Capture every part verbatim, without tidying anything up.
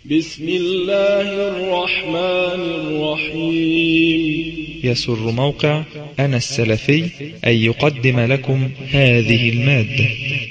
بسم الله الرحمن الرحيم. يسر موقع أنا السلفي أن يقدم لكم هذه المادة.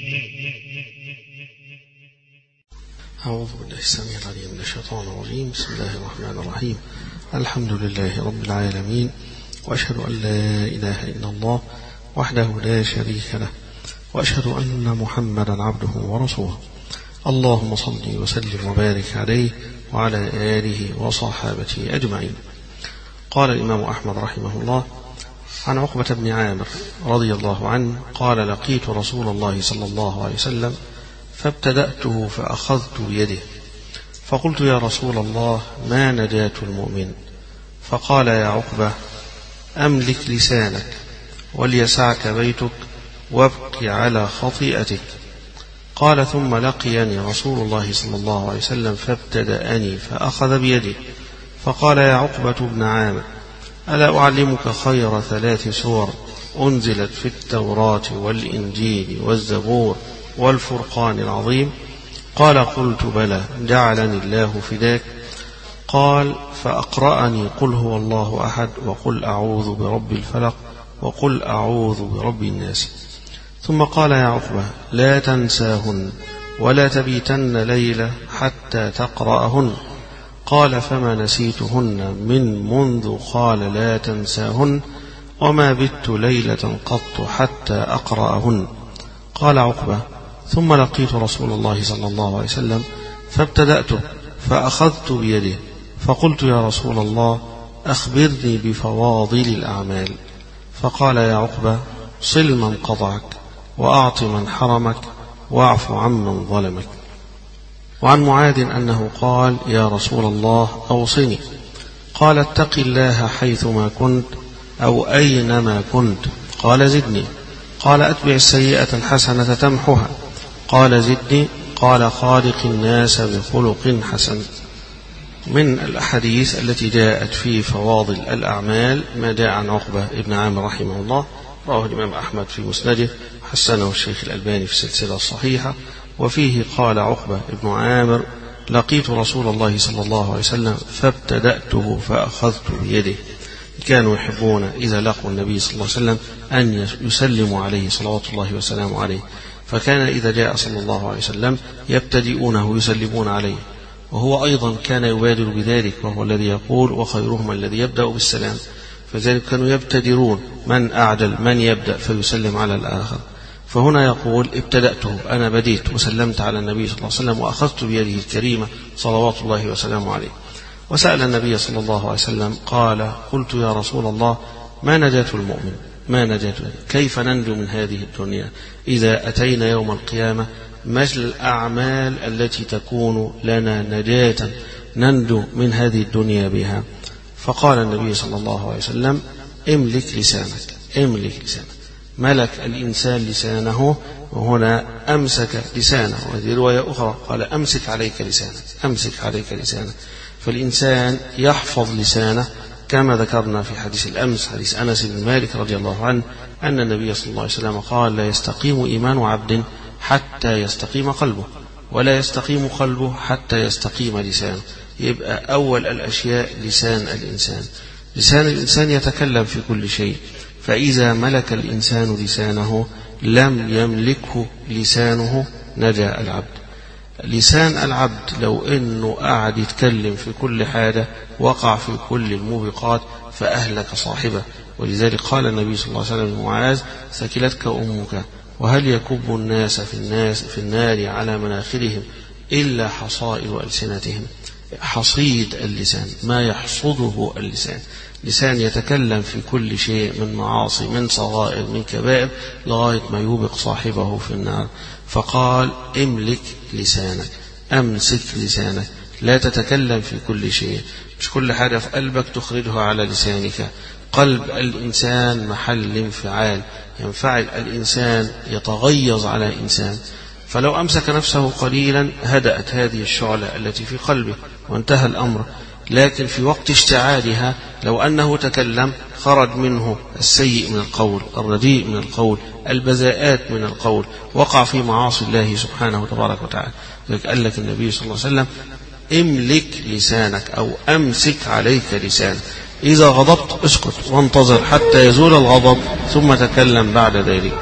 أعوذ بالله السميع العليم من الشيطان الرجيم. بسم الله الرحمن الرحيم. الحمد لله رب العالمين، وأشهد أن لا إله إلا الله وحده لا شريك له، وأشهد أن محمدا عبده ورسوله. اللهم صل وسلم وبارك عليه وعلى آله وصحابته أجمعين. قال الإمام أحمد رحمه الله عن عقبة بن عامر رضي الله عنه قال: لقيت رسول الله صلى الله عليه وسلم فابتدأته فأخذت بيده فقلت: يا رسول الله، ما نجاة المؤمن؟ فقال: يا عقبة، أملك لسانك وليسعك بيتك وابق على خطيئتك. قال: ثم لقيني رسول الله صلى الله عليه وسلم فابتدأني فأخذ بيدي فقال: يا عقبة بن عامر، ألا أعلمك خير ثلاث سور أنزلت في التوراة والإنجيل والزبور والفرقان العظيم؟ قال: قلت: بلى، جعلني الله فداك. قال: فأقرأني قل هو الله أحد وقل أعوذ برب الفلق وقل أعوذ برب الناس. ثم قال: يا عقبة، لا تنساهن ولا تبيتن ليلة حتى تقرأهن. قال: فما نسيتهن من منذ قال لا تنساهن، وما بت ليلة قط حتى أقرأهن. قال عقبة: ثم لقيت رسول الله صلى الله عليه وسلم فابتدأته فأخذت بيده فقلت: يا رسول الله، أخبرني بفواضل الأعمال. فقال: يا عقبة، صل من قطعك وأعط من حرمك واعف عمن ظلمك. وعن معاذ أنه قال: يا رسول الله، أوصني. قال: اتق الله حيثما كنت أو أينما كنت. قال: زدني. قال: أتبع السيئة الحسنة تمحها. قال: زدني. قال: خالق الناس بخلق حسن. من الأحاديث التي جاءت في فواضل الأعمال ما جاء عن عقبة بن عامر رحمه الله، رواه الإمام أحمد في مسنده، حسنه الشيخ الألباني في السلسلة الصحيحة. وفيه قال عقبة بن عامر: لقيت رسول الله صلى الله عليه وسلم فابتدأته فأخذت بيده. كانوا يحبون إذا لقوا النبي صلى الله عليه وسلم أن يسلموا عليه صلوات الله وسلامه عليه، فكان إذا جاء صلى الله عليه وسلم يبتدئونه يسلمون عليه، وهو أيضا كان يبادر بذلك، وهو الذي يقول: وخيرهم الذي يبدأ بالسلام. فذلك كانوا يبتدرون من أعجل من يبدأ فيسلم على الآخر. فهنا يقول: ابتدأته، أنا بديت وسلمت على النبي صلى الله عليه وسلم وأخذت بيده الكريمة صلوات الله وسلامه عليه. وسأل النبي صلى الله عليه وسلم قال: قلت: يا رسول الله، ما نجاة المؤمن؟ ما نجاة؟ كيف ننجو من هذه الدنيا إذا أتينا يوم القيامة؟ ما الأعمال التي تكون لنا نجاة ننجو من هذه الدنيا بها؟ فقال النبي صلى الله عليه وسلم: املك لسانك. املك لسانك. ملك الإنسان لسانه، وهنا أمسك لسانه. وهذه رواية أخرى قال: أمسك عليك لسانك. أمسك عليك لسانك. فالإنسان يحفظ لسانه كما ذكرنا في حديث الأمس، حديث أنس بن مالك رضي الله عنه أن النبي صلى الله عليه وسلم قال: لا يستقيم إيمان عبد حتى يستقيم قلبه، ولا يستقيم قلبه حتى يستقيم لسانه. يبقى أول الأشياء لسان الإنسان. لسان الإنسان يتكلم في كل شيء، فإذا ملك الإنسان لسانه لم يملكه لسانه نجا العبد. لسان العبد لو أنه قاعد يتكلم في كل حاجة وقع في كل الموبقات فأهلك صاحبه. ولذلك قال النبي صلى الله عليه وسلم لمعاذ: ثكلتك أمك، وهل يكب الناس في الناس في النار على مناخرهم إلا حصائد ألسنتهم. حصيد اللسان، ما يحصده اللسان. لسان يتكلم في كل شيء من معاصي، من صغائر، من كبائر، لغاية ما يوبق صاحبه في النار. فقال: املك لسانك، أمسك لسانك، لا تتكلم في كل شيء. مش كل حاجة في قلبك تخرجها على لسانك. قلب الإنسان محل انفعال، ينفعل الإنسان، يتغيظ على إنسان. فلو أمسك نفسه قليلا هدأت هذه الشعلة التي في قلبه وانتهى الأمر. لكن في وقت اشتعالها لو أنه تكلم خرج منه السيء من القول، الرديء من القول، البذاءات من القول، وقع في معاصي الله سبحانه وتبارك وتعالى. قال لك النبي صلى الله عليه وسلم: املك لسانك أو أمسك عليك لسانك، إذا غضبت اسكت وانتظر حتى يزول الغضب ثم تكلم بعد ذلك.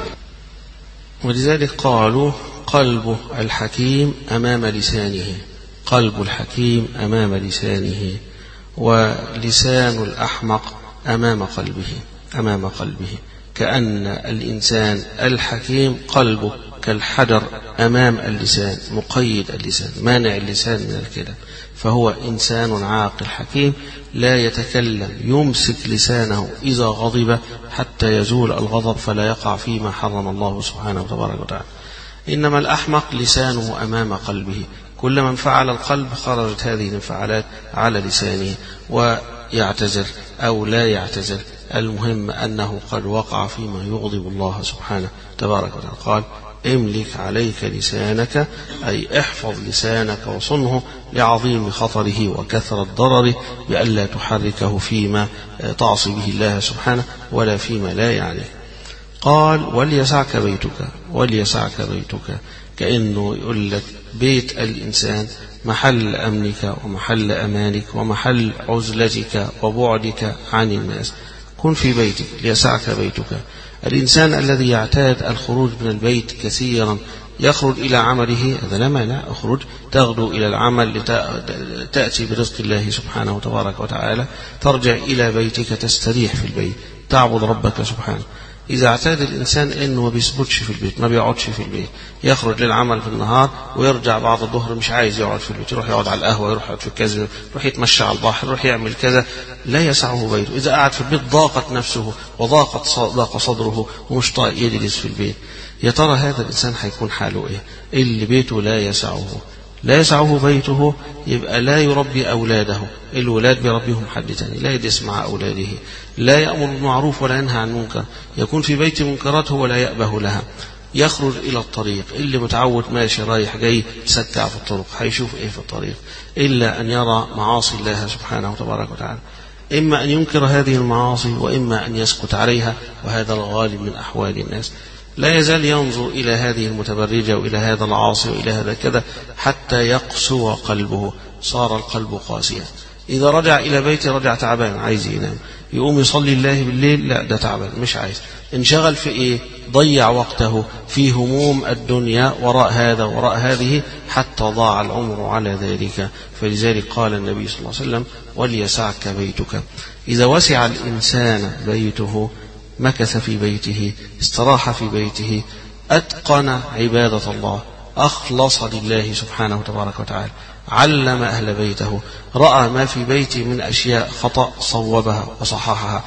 ولذلك قالوا قلب الحكيم أمام لسانه، قلب الحكيم أمام لسانه، ولسان الأحمق أمام قلبه أمام قلبه كأن الإنسان الحكيم قلبه كالحجر أمام اللسان، مقيد اللسان، مانع اللسان من الكلام، فهو إنسان عاقل حكيم لا يتكلم، يمسك لسانه إذا غضب حتى يزول الغضب فلا يقع فيما حرم الله سبحانه وتبارك وتعالى. إنما الأحمق لسانه أمام قلبه، كل من فعل القلب خرجت هذه الانفعالات على لسانه، ويعتذر أو لا يعتذر، المهم أنه قد وقع فيما يغضب الله سبحانه تبارك وتعالى. قال املك عليك لسانك، أي احفظ لسانك وصنه لعظيم خطره وكثرة ضرره، بألا تحركه فيما تعصي به الله سبحانه ولا فيما لا يعنيه. قال وليسعك بيتك، وليسعك بيتك كأنه يقول لك بيت الإنسان محل أمنك ومحل أمانك ومحل عزلتك وبعدك عن الناس. كن في بيتك ليسعك بيتك. الإنسان الذي يعتاد الخروج من البيت كثيرا يخرج إلى عمله، هذا لا مانع، أخرج تغدو إلى العمل لتأتي برزق الله سبحانه وتبارك وتعالى، ترجع إلى بيتك تستريح في البيت تعبد ربك سبحانه. إذا اعتاد الإنسان أنه ما بيثبتش في البيت، ما بيقعدش في البيت، يخرج للعمل في النهار ويرجع بعد الظهر مش عايز يقعد في البيت، يروح يقعد على القهوة، يروح يقعد في كذا، يروح يتمشى على البحر، يروح يعمل كذا، لا يسعه بيته. إذا قعد في البيت ضاقت نفسه وضاقت ضاق صدره ومش طايق يجلس في البيت. يا ترى هذا الإنسان هيكون حاله إيه؟ اللي بيته لا يسعه لا يسعه بيته، يبقى لا يربي أولاده. الولاد بيربيهم حد تاني، لا يجلس مع أولاده، لا يأمر بالمعروف ولا ينهى عن المنكر، يكون في بيت منكرات هو لا يأبه لها. يخرج إلى الطريق، اللي متعود ماشي رايح جاي تسكع في الطرق، هيشوف إيه في الطريق إلا أن يرى معاصي الله سبحانه وتبارك وتعالى، إما أن ينكر هذه المعاصي وإما أن يسكت عليها، وهذا الغالب من أحوال الناس. لا يزال ينظر إلى هذه المتبرجة وإلى هذا العاصي وإلى هذا كذا حتى يقسو قلبه، صار القلب قاسيا. إذا رجع إلى بيته رجع تعبان عايز ينام، يقوم يصلي الله بالليل، لا ده تعبان مش عايز. انشغل في إيه؟ ضيع وقته في هموم الدنيا وراء هذا وراء هذه حتى ضاع العمر على ذلك. فلذلك قال النبي صلى الله عليه وسلم وليسعك بيتك. إذا وسع الإنسان بيته مكث في بيته، استراح في بيته، أتقن عبادة الله، أخلص لله سبحانه وتبارك وتعالى، علم أهل بيته، رأى ما في بيته من أشياء خطأ صوبها وصححها،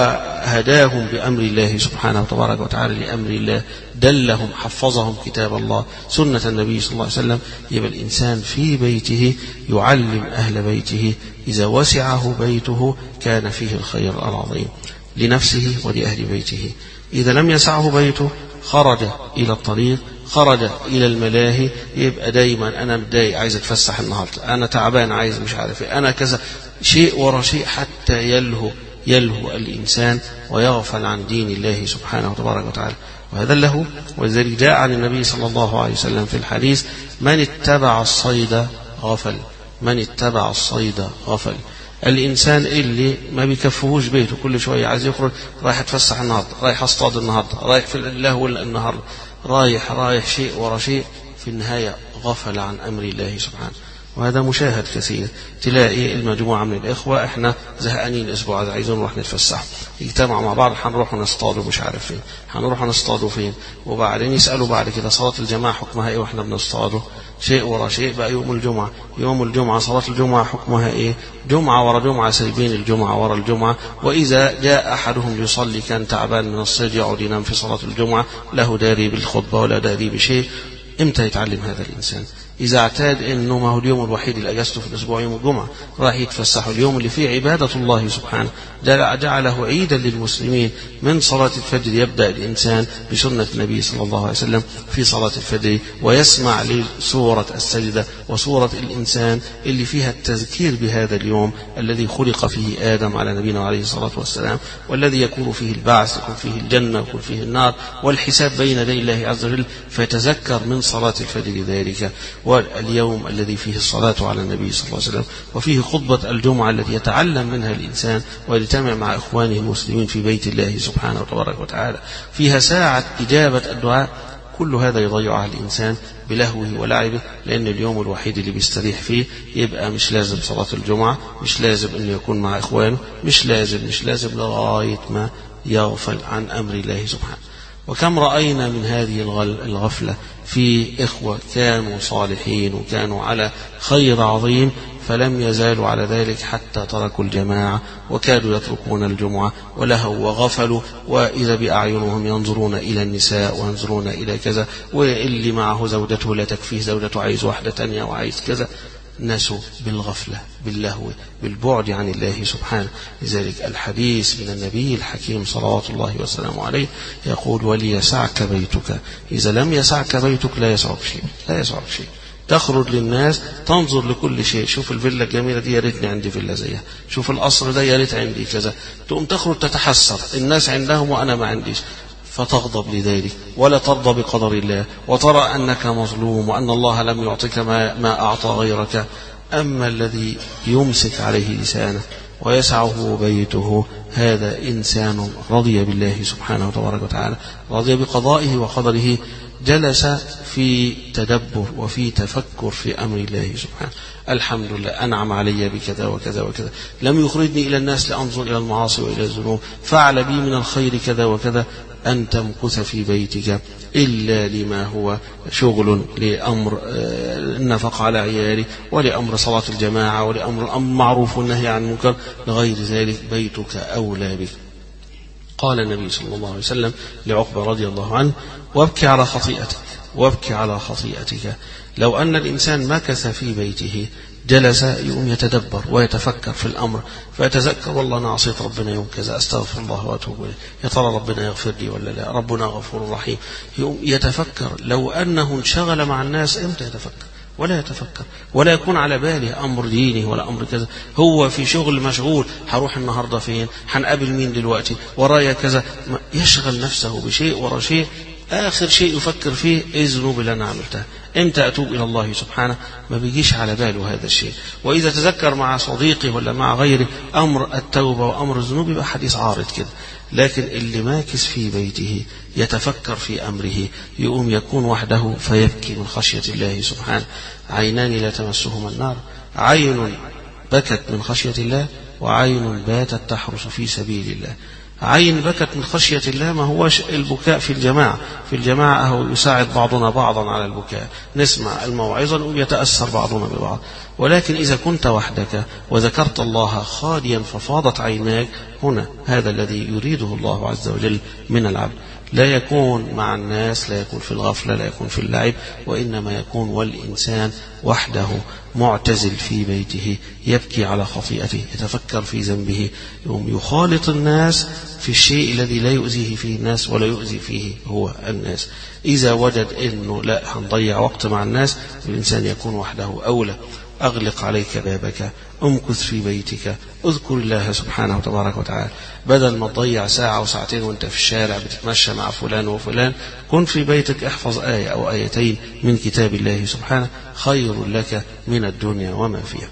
وهداهم بأمر الله سبحانه وتبارك وتعالى لأمر الله، دلهم حفظهم كتاب الله سنة النبي صلى الله عليه وسلم. يبقى الإنسان في بيته يعلم أهل بيته. إذا وسعه بيته كان فيه الخير العظيم لنفسه ولأهل بيته. إذا لم يسعه بيته خرج إلى الطريق، خرج إلى الملاهي، يبقى دايما أنا متضايق عايز أتفسح النهاردة، أنا تعبان عايز مش عارف إيه، أنا كذا، شيء ورا شيء حتى يلهو يلهو الإنسان ويغفل عن دين الله سبحانه وتبارك وتعالى. وهذا له. ولذلك جاء عن النبي صلى الله عليه وسلم في الحديث من اتبع الصيد غفل، من اتبع الصيد غفل. الإنسان اللي ما بيكفهوش بيته، كل شوية عايز يخرج، رايح اتفسح النهاردة، رايح اصطاد النهاردة، رايح في اللهو النهاردة، رايح رايح شيء ورا شيء، في النهاية غفل عن أمر الله سبحانه. وهذا مشاهد كثير. تلاقي المجموعة من الإخوة احنا زهقانين الأسبوع ده عايزين نروح نتفسح، يجتمعوا مع بعض هنروح نصطادوا مش عارف فين، هنروح نصطادوا فين، وبعدين يسألوا بعد كده صلاة الجماعة حكمها ايه واحنا بنصطادوا، شيء ورا شيء. بقى يوم الجمعة، يوم الجمعة صلاة الجمعة حكمها ايه، جمعة ورا جمعة سايبين الجمعة ورا الجمعة. وإذا جاء أحدهم ليصلي كان تعبان من الصيد يقعد ينام في صلاة الجمعة، له داري بالخطبة ولا داري بشيء. امتى يتعلم هذا الإنسان؟ إذا اعتاد أنه ما هو اليوم الوحيد اللي أجازته في الأسبوع يوم الجمعة، راح يتفسحوا اليوم اللي فيه عبادة الله سبحانه، جعله عيدا للمسلمين. من صلاة الفجر يبدأ الإنسان بسنة النبي صلى الله عليه وسلم في صلاة الفجر، ويسمع لسورة السجدة وسورة الإنسان اللي فيها التذكير بهذا اليوم الذي خلق فيه آدم على نبينا عليه الصلاة والسلام، والذي يكون فيه البعث، يكون فيه الجنة، يكون فيه النار، والحساب بين يدي الله عز وجل، فيتذكر من صلاة الفجر ذلك. واليوم الذي فيه الصلاة على النبي صلى الله عليه وسلم، وفيه خطبة الجمعة التي يتعلم منها الإنسان ويجتمع مع إخوانه المسلمين في بيت الله سبحانه وتبارك وتعالى، فيها ساعة إجابة الدعاء. كل هذا يضيعها الإنسان بلهوه ولعبه، لأن اليوم الوحيد اللي بيستريح فيه يبقى مش لازم صلاة الجمعة، مش لازم أن يكون مع إخوانه، مش لازم مش لازم لغاية ما يغفل عن أمر الله سبحانه. وكم رأينا من هذه الغفلة في إخوة كانوا صالحين وكانوا على خير عظيم فلم يزالوا على ذلك حتى تركوا الجماعة وكادوا يتركون الجمعة ولهوا وغفلوا، وإذا بأعينهم ينظرون إلى النساء وينظرون إلى كذا، واللي معه زوجته لا تكفيه زوجته عايز واحدة تانية وعايز كذا. نسوا بالغفلة باللهو بالبعد عن الله سبحانه. لذلك الحديث من النبي الحكيم صلوات الله وسلامه عليه يقول: وليسعك بيتك، إذا لم يسعك بيتك لا يسعك شيء، لا يسعك شيء. تخرج للناس تنظر لكل شيء، شوف الفيلا الجميلة دي يا ريتني عندي فيلا زيها، شوف القصر ده يا ريت عندي كذا، تقوم تخرج تتحسر الناس عندهم وأنا ما عنديش، فتغضب لذلك ولا ترضى بقدر الله، وترى أنك مظلوم وأن الله لم يعطيك ما, ما أعطى غيرك. أما الذي يمسك عليه لسانه ويسعه بيته هذا إنسان رضي بالله سبحانه وتبارك وتعالى، رضي بقضائه وقدره، جلس في تدبر وفي تفكر في أمر الله سبحانه. الحمد لله أنعم علي بكذا وكذا وكذا، لم يخرجني إلى الناس لأنظر إلى المعاصي وإلى الذنوب، فعل بي من الخير كذا وكذا. أن تمكث في بيتك إلا لما هو شغل لأمر النفقة على عيالي، ولأمر صلاة الجماعة، ولأمر الأمر معروف والنهي عن المنكر، لغير ذلك بيتك أولى بك. قال النبي صلى الله عليه وسلم لعقبة رضي الله عنه: وابكي على خطيئتك، وابكي على خطيئتك. لو أن الإنسان مكث في بيته جلس يقوم يتدبر ويتفكر في الأمر، فيتذكر: والله أنا عصيت ربنا يوم كذا، أستغفر الله وأتوب إليه، يا ترى ربنا يغفر لي ولا لا، ربنا غفور رحيم. يقوم يتفكر. لو أنه انشغل مع الناس إمتى يتفكر؟ ولا يتفكر ولا يكون على باله أمر ديني ولا أمر كذا، هو في شغل مشغول، هروح النهاردة فين، هنقابل مين دلوقتي، ورايا كذا، يشغل نفسه بشيء ورا شيء. آخر شيء يفكر فيه إيه الذنوب اللي أنا عملتها، إمتى أتوب إلى الله سبحانه، ما بيجيش على باله هذا الشيء. وإذا تذكر مع صديقه ولا مع غيره أمر التوبة وأمر الذنوب يبقى حديث عارض كده. لكن اللي ماكس في بيته يتفكر في أمره يقوم يكون وحده فيبكي من خشية الله سبحانه. عينان لا تمسهما النار، عين بكت من خشية الله، وعين باتت تحرس في سبيل الله. عين بكت من خشية الله ما هوش البكاء في الجماعة، في الجماعة هو يساعد بعضنا بعضا على البكاء، نسمع الموعظة ويتأثر بعضنا ببعض. ولكن إذا كنت وحدك وذكرت الله خاليا ففاضت عيناك، هنا هذا الذي يريده الله عز وجل من العبد. لا يكون مع الناس، لا يكون في الغفلة، لا يكون في اللعب، وإنما يكون والإنسان وحده معتزل في بيته، يبكي على خطيئته، يتفكر في ذنبه، يوم يخالط الناس في الشيء الذي لا يؤذيه فيه الناس ولا يؤذي فيه هو الناس. إذا وجد أنه لا هنضيع وقت مع الناس، الإنسان يكون وحده أولى. أغلق عليك بابك، امكث في بيتك، اذكر الله سبحانه وتبارك وتعالى، بدل ما تضيع ساعة وساعتين وانت في الشارع بتتمشى مع فلان وفلان، كن في بيتك احفظ آية أو آيتين من كتاب الله سبحانه، خير لك من الدنيا وما فيها.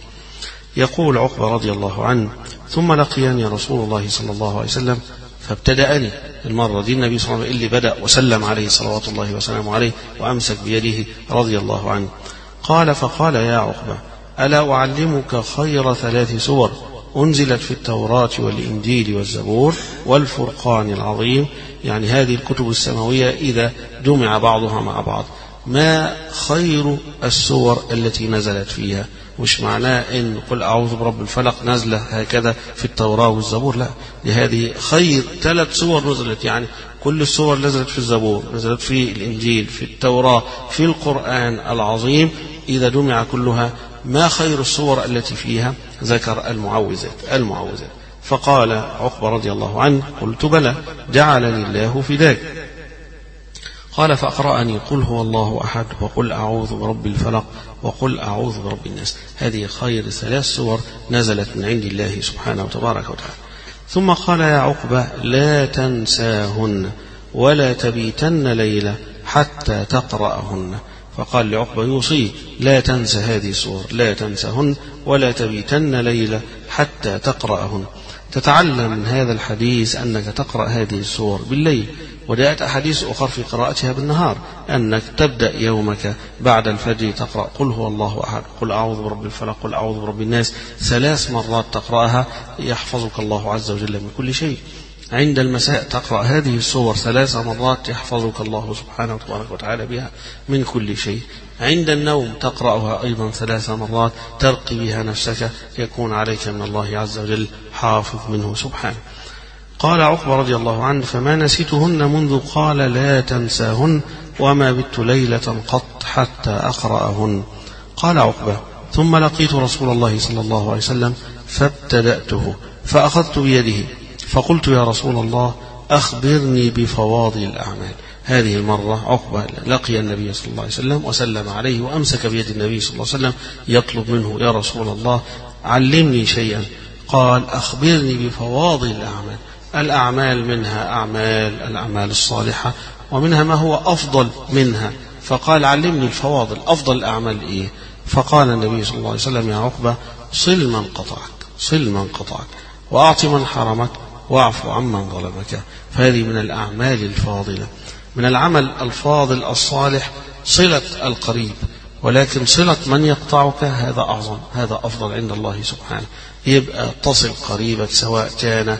يقول عقبة رضي الله عنه: ثم لقيني رسول الله صلى الله عليه وسلم فابتدأني. المرة دي النبي صلى الله عليه وسلم اللي بدأ وسلم عليه صلوات الله وسلامه عليه وأمسك بيده رضي الله عنه. قال: فقال: يا عقبة، ألا أعلمك خير ثلاث سور أنزلت في التوراة والإنجيل والزبور والفرقان العظيم، يعني هذه الكتب السماوية إذا جمع بعضها مع بعض، ما خير السور التي نزلت فيها؟ مش معناه إن قل أعوذ برب الفلق نزل هكذا في التوراة والزبور، لا، لهذه خير ثلاث سور نزلت، يعني كل السور نزلت في الزبور، نزلت في الإنجيل، في التوراة، في القرآن العظيم، إذا جمع كلها ما خير الصور التي فيها؟ ذكر المعوذات المعوذات فقال عقبة رضي الله عنه: قلت بلى، جعلني الله فداك. قال: فأقرأني قل هو الله أحد، وقل أعوذ برب الفلق، وقل أعوذ برب الناس. هذه خير ثلاث سور نزلت من عند الله سبحانه وتبارك وتعالى. ثم قال: يا عقبة، لا تنساهن ولا تبيتن ليلة حتى تقرأهن، فقال لعقبة يوصيه لا تنسى هذه السور، لا تنسهن ولا تبيتن ليلة حتى تقرأهن. تتعلم من هذا الحديث أنك تقرأ هذه السور بالليل، وجاءت أحاديث أخرى في قراءتها بالنهار، أنك تبدأ يومك بعد الفجر تقرأ قل هو الله أحد، قل أعوذ برب الفلق، قل أعوذ برب الناس، ثلاث مرات تقرأها يحفظك الله عز وجل من كل شيء. عند المساء تقرأ هذه السور ثلاث مرات يحفظك الله سبحانه وتعالى بها من كل شيء. عند النوم تقرأها أيضا ثلاث مرات ترقي بها نفسك، يكون عليك من الله عز وجل حافظ منه سبحانه. قال عقبة رضي الله عنه فما نسيتهن منذ قال لا تنساهن وما بت ليلة قط حتى أقرأهن. قال عقبة ثم لقيت رسول الله صلى الله عليه وسلم فابتدأته فأخذت بيده فقلت يا رسول الله أخبرني بفواضل الأعمال. هذه المرة عقبة لقي النبي صلى الله عليه وسلم وسلم عليه وأمسك بيد النبي صلى الله عليه وسلم يطلب منه يا رسول الله علمني شيئا. قال أخبرني بفواضل الأعمال. الأعمال منها أعمال الأعمال الصالحة ومنها ما هو أفضل منها، فقال علمني الفواضل، أفضل الأعمال إيه؟ فقال النبي صلى الله عليه وسلم يا عقبة صل من قطعك، صل من قطعك، وأعط من حرمك، واعفو عمن ظلمك. فهذه من الأعمال الفاضلة. من العمل الفاضل الصالح صلة القريب، ولكن صلة من يقطعك هذا أعظم، هذا أفضل عند الله سبحانه. يبقى تصل قريبك سواء كان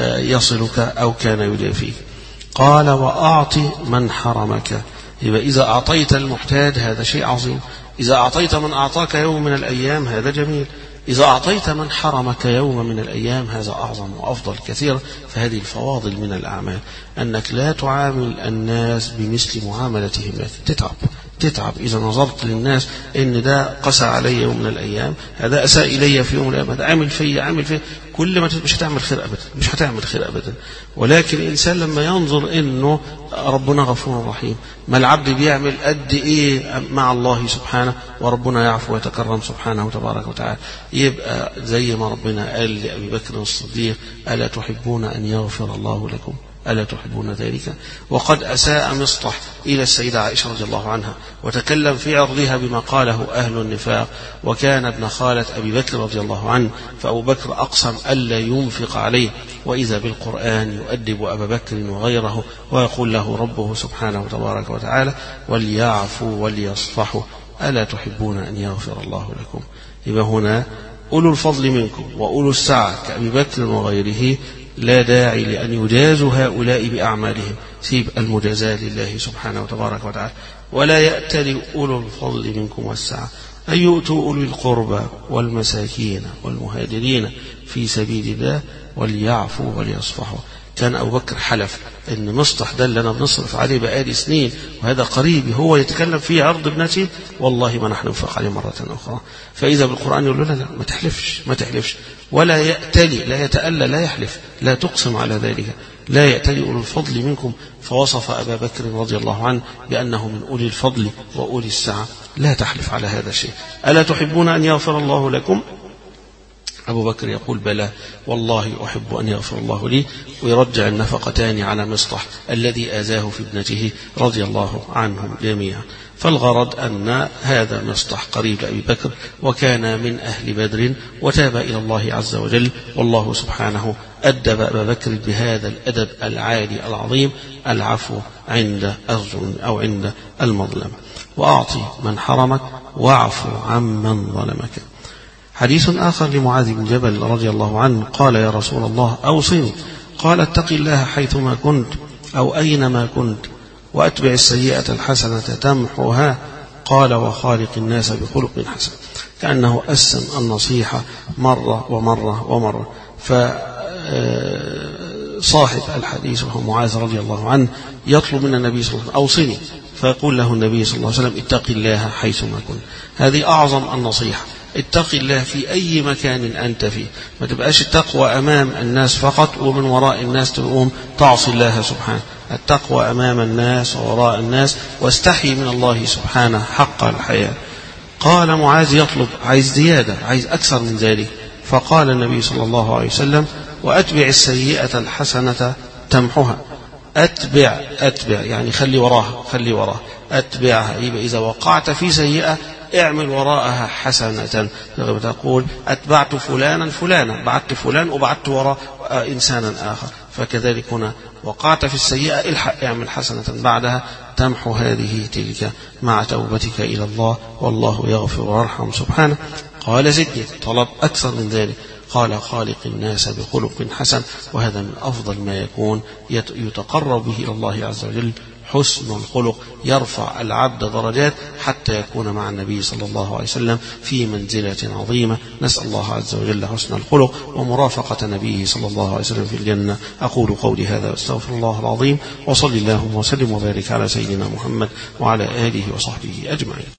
يصلك أو كان يدافيك. قال وأعطي من حرمك. يبقى إذا أعطيت المحتاج هذا شيء عظيم، إذا أعطيت من أعطاك يوم من الأيام هذا جميل، إذا أعطيت من حرمك يوم من الأيام هذا أعظم وأفضل كثيرا. فهذه الفواضل من الأعمال، أنك لا تعامل الناس بمثل معاملتهم لك، تتعب تتعب إذا نظرت للناس إن ده قسى علي يوم من الأيام، هذا أساء إلي في يوم من الأيام، هذا عامل في عامل في كل ما مش هتعمل خير أبدا، مش هتعمل خير أبدا. ولكن الإنسان لما ينظر إنه ربنا غفور رحيم، ما العبد بيعمل قد إيه مع الله سبحانه وربنا يعفو ويتكرم سبحانه وتبارك وتعالى، يبقى زي ما ربنا قال لأبي بكر الصديق ألا تحبون أن يغفر الله لكم، ألا تحبون ذلك؟ وقد أساء مصطح إلى السيدة عائشة رضي الله عنها وتكلم في عرضها بما قاله أهل النفاق، وكان ابن خالة أبي بكر رضي الله عنه، فأبو بكر أقسم ألا ينفق عليه، وإذا بالقرآن يؤدب أبا بكر وغيره ويقول له ربه سبحانه وتبارك وتعالى وليعفوا وليصفحوا ألا تحبون أن يغفر الله لكم. يبقى هنا أولو الفضل منكم وأولو السعة كأبي بكر وغيره لا داعي لأن يجازوا هؤلاء بأعمالهم، سيب المجازاة لله سبحانه وتبارك وتعالى. ولا يأتل أولو الفضل منكم والسعة أن يؤتوا أولي القربى والمساكين والمهاجرين في سبيل الله وليعفوا وليصفحوا. كان أبو بكر حلف إن مصطح ده اللي أنا بنصرف عليه بقالي سنين وهذا قريبي هو يتكلم فيه عرض ابنتي، والله ما نحن ننفق عليه مرة أخرى. فإذا بالقرآن يقول له لا لا ما تحلفش ما تحلفش، ولا يأتلي لا يتألى لا يحلف، لا تقسم على ذلك، لا يأتلي أولو الفضل منكم. فوصف أبا بكر رضي الله عنه بأنه من أولي الفضل وأولي السعة، لا تحلف على هذا الشيء. ألا تحبون أن يغفر الله لكم؟ أبو بكر يقول بلى والله أحب أن يغفر الله لي، ويرجع النفقتان على مصطح الذي آذاه في ابنته رضي الله عنهم جميعا. فالغرض أن هذا مصطح قريب أبي بكر وكان من أهل بدر وتاب إلى الله عز وجل، والله سبحانه أدب أبا بكر بهذا الأدب العالي العظيم، العفو عند الظلم أو عند المظلمة. وأعطي من حرمك واعفو عمن ظلمك. حديث آخر لمعاذ بن جبل رضي الله عنه قال يا رسول الله أوصني، قال اتق الله حيثما كنت أو أينما كنت وأتبع السيئة الحسنة تمحوها. قال وخالق الناس بخلق حسن. كأنه قسم النصيحة مرة ومرة ومرة. فصاحب الحديث وهو معاذ رضي الله عنه يطلب من النبي صلى الله عليه وسلم أوصني، فيقول له النبي صلى الله عليه وسلم اتق الله حيثما كنت. هذه أعظم النصيحة، اتق الله في أي مكان أنت فيه، ما تبقاش التقوى أمام الناس فقط ومن وراء الناس تقوم تعصي الله سبحانه. التقوى أمام الناس ووراء الناس، واستحي من الله سبحانه حق الحياة. قال معاذ يطلب عايز زيادة، عايز أكثر من ذلك، فقال النبي صلى الله عليه وسلم وأتبع السيئة الحسنة تمحها. أتبع أتبع يعني خلي وراها خلي وراها أتبعها. يبقى إذا وقعت في سيئة اعمل وراءها حسنة. تقول أتبعت فلانا فلانا، بعت فلان وبعت وراء إنسانا آخر. فكذلك هنا وقعت في السيئة الحق اعمل حسنة بعدها تمحو هذه تلك مع توبتك إلى الله، والله يغفر ويرحم سبحانه. قال زدني، طلب أكثر من ذلك، قال خالق الناس بخلق حسن. وهذا من أفضل ما يكون يتقرب به إلى الله عز وجل، حسن الخلق يرفع العبد درجات حتى يكون مع النبي صلى الله عليه وسلم في منزلة عظيمة. نسأل الله عز وجل حسن الخلق ومرافقة نبيه صلى الله عليه وسلم في الجنة. أقول قولي هذا واستغفر الله العظيم، وصلي اللهم وسلم وبارك على سيدنا محمد وعلى آله وصحبه أجمعين.